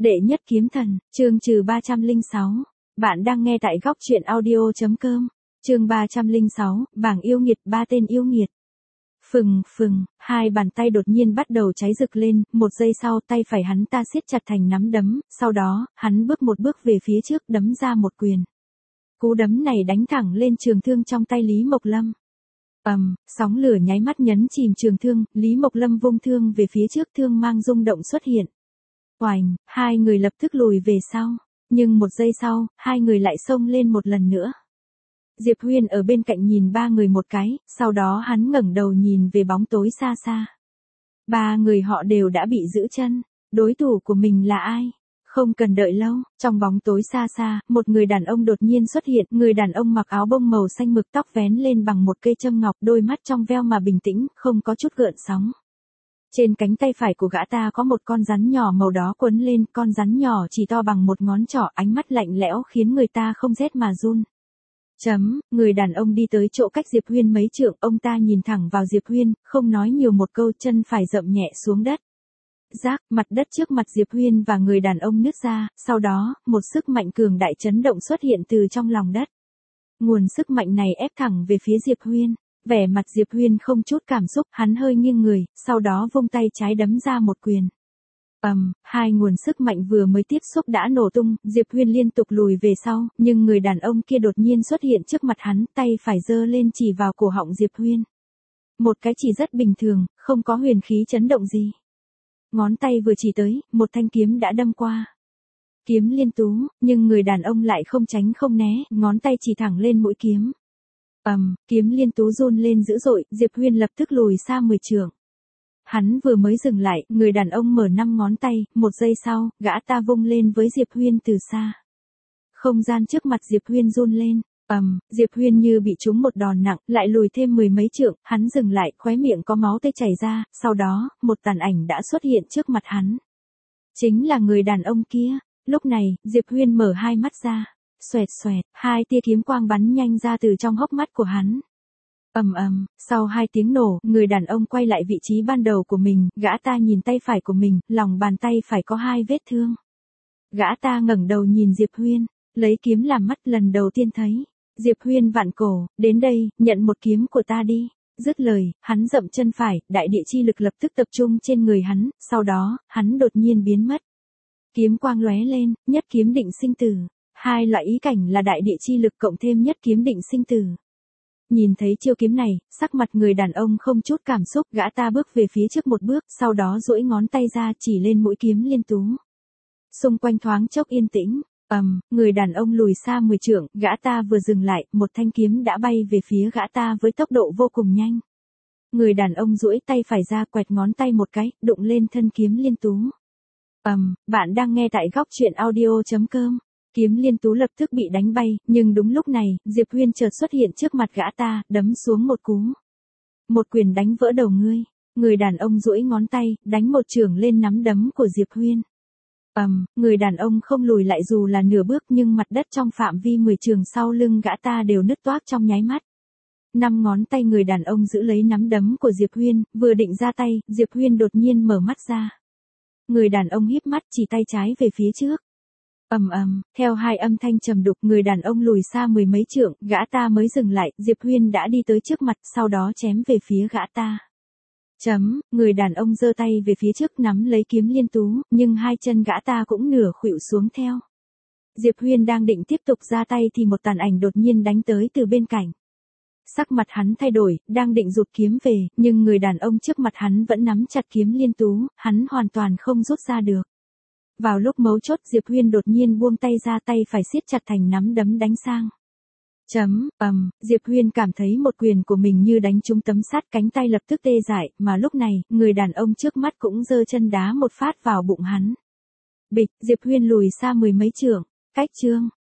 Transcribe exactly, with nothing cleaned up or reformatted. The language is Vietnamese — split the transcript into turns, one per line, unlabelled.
Đệ nhất kiếm thần, chương trừ ba trăm lẻ sáu. Bạn đang nghe tại góc truyện audio.com. Chương ba trăm lẻ sáu, bảng yêu nghiệt, ba tên yêu nghiệt. Phừng phừng, hai bàn tay đột nhiên bắt đầu cháy rực lên, một giây sau tay phải hắn ta siết chặt thành nắm đấm, sau đó, hắn bước một bước về phía trước đấm ra một quyền. Cú đấm này đánh thẳng lên trường thương trong tay Lý Mộc Lâm. ầm, um, sóng lửa nháy mắt nhấn chìm trường thương, Lý Mộc Lâm vung thương về phía trước, thương mang rung động xuất hiện. Oành, hai người lập tức lùi về sau, nhưng một giây sau, hai người lại xông lên một lần nữa. Diệp Huyên ở bên cạnh nhìn ba người một cái, sau đó hắn ngẩng đầu nhìn về bóng tối xa xa. Ba người họ đều đã bị giữ chân, đối thủ của mình là ai? Không cần đợi lâu, trong bóng tối xa xa, một người đàn ông đột nhiên xuất hiện, người đàn ông mặc áo bông màu xanh mực, tóc vén lên bằng một cây châm ngọc, đôi mắt trong veo mà bình tĩnh, không có chút gợn sóng. Trên cánh tay phải của gã ta có một con rắn nhỏ màu đỏ quấn lên, con rắn nhỏ chỉ to bằng một ngón trỏ, ánh mắt lạnh lẽo khiến người ta không rét mà run. Chấm, người đàn ông đi tới chỗ cách Diệp Huyên mấy trượng, ông ta nhìn thẳng vào Diệp Huyên, không nói nhiều một câu, chân phải dậm nhẹ xuống đất. Rác, mặt đất trước mặt Diệp Huyên và người đàn ông nứt ra, sau đó, một sức mạnh cường đại chấn động xuất hiện từ trong lòng đất. Nguồn sức mạnh này ép thẳng về phía Diệp Huyên. Vẻ mặt Diệp Huyên không chút cảm xúc, hắn hơi nghiêng người, sau đó vung tay trái đấm ra một quyền. ầm, um, hai nguồn sức mạnh vừa mới tiếp xúc đã nổ tung, Diệp Huyên liên tục lùi về sau, nhưng người đàn ông kia đột nhiên xuất hiện trước mặt hắn, tay phải giơ lên chỉ vào cổ họng Diệp Huyên. Một cái chỉ rất bình thường, không có huyền khí chấn động gì. Ngón tay vừa chỉ tới, một thanh kiếm đã đâm qua. Kiếm liên tú, nhưng người đàn ông lại không tránh không né, ngón tay chỉ thẳng lên mũi kiếm. ầm, um, kiếm liên tú run lên dữ dội, Diệp Huyên lập tức lùi xa mười trượng. Hắn vừa mới dừng lại, người đàn ông mở năm ngón tay, một giây sau, gã ta vung lên với Diệp Huyên từ xa. Không gian trước mặt Diệp Huyên run lên, ầm, um, Diệp Huyên như bị trúng một đòn nặng, lại lùi thêm mười mấy trượng, hắn dừng lại, khóe miệng có máu tươi chảy ra, sau đó, một tàn ảnh đã xuất hiện trước mặt hắn. Chính là người đàn ông kia. Lúc này, Diệp Huyên mở hai mắt ra. Xoẹt xoẹt, hai tia kiếm quang bắn nhanh ra từ trong hốc mắt của hắn. Ầm ầm, sau hai tiếng nổ, người đàn ông quay lại vị trí ban đầu của mình, gã ta nhìn tay phải của mình, lòng bàn tay phải có hai vết thương. Gã ta ngẩng đầu nhìn Diệp Huyên, lấy kiếm làm mắt, lần đầu tiên thấy. Diệp Huyên vặn cổ, đến đây, nhận một kiếm của ta đi. Dứt lời, hắn dậm chân phải, đại địa chi lực lập tức tập trung trên người hắn, sau đó, hắn đột nhiên biến mất. Kiếm quang lóe lên, nhất kiếm định sinh tử. Hai loại ý cảnh là đại địa chi lực cộng thêm nhất kiếm định sinh tử. Nhìn thấy chiêu kiếm này, sắc mặt người đàn ông không chút cảm xúc, gã ta bước về phía trước một bước, sau đó duỗi ngón tay ra chỉ lên mũi kiếm liên tú. Xung quanh thoáng chốc yên tĩnh, ầm, um, người đàn ông lùi xa mười trượng, gã ta vừa dừng lại, một thanh kiếm đã bay về phía gã ta với tốc độ vô cùng nhanh. Người đàn ông duỗi tay phải ra, quẹt ngón tay một cái, đụng lên thân kiếm liên tú. Ầm, um, bạn đang nghe tại góc truyện audio.com. Kiếm liên tú lập tức bị đánh bay, nhưng đúng lúc này, Diệp Huyên chợt xuất hiện trước mặt gã ta, đấm xuống một cú. Một quyền đánh vỡ đầu ngươi. Người đàn ông duỗi ngón tay, đánh một chưởng lên nắm đấm của Diệp Huyên. ầm, um, người đàn ông không lùi lại dù là nửa bước, nhưng mặt đất trong phạm vi mười trượng sau lưng gã ta đều nứt toác trong nháy mắt. Năm ngón tay người đàn ông giữ lấy nắm đấm của Diệp Huyên, vừa định ra tay, Diệp Huyên đột nhiên mở mắt ra. Người đàn ông híp mắt chỉ tay trái về phía trước. Ầm ầm, theo hai âm thanh trầm đục, người đàn ông lùi xa mười mấy trượng, gã ta mới dừng lại, Diệp Huyên đã đi tới trước mặt, sau đó chém về phía gã ta. Chấm, người đàn ông giơ tay về phía trước nắm lấy kiếm liên tú, nhưng hai chân gã ta cũng nửa khuỵu xuống theo. Diệp Huyên đang định tiếp tục ra tay thì một tàn ảnh đột nhiên đánh tới từ bên cạnh. Sắc mặt hắn thay đổi, đang định rụt kiếm về, nhưng người đàn ông trước mặt hắn vẫn nắm chặt kiếm liên tú, hắn hoàn toàn không rút ra được. Vào lúc mấu chốt, Diệp Huyên đột nhiên buông tay ra, tay phải siết chặt thành nắm đấm đánh sang. Chấm, ầm, um, Diệp Huyên cảm thấy một quyền của mình như đánh trúng tấm sắt, cánh tay lập tức tê dại, mà lúc này, người đàn ông trước mắt cũng giơ chân đá một phát vào bụng hắn. Bịch, Diệp Huyên lùi xa mười mấy trượng. Cách chương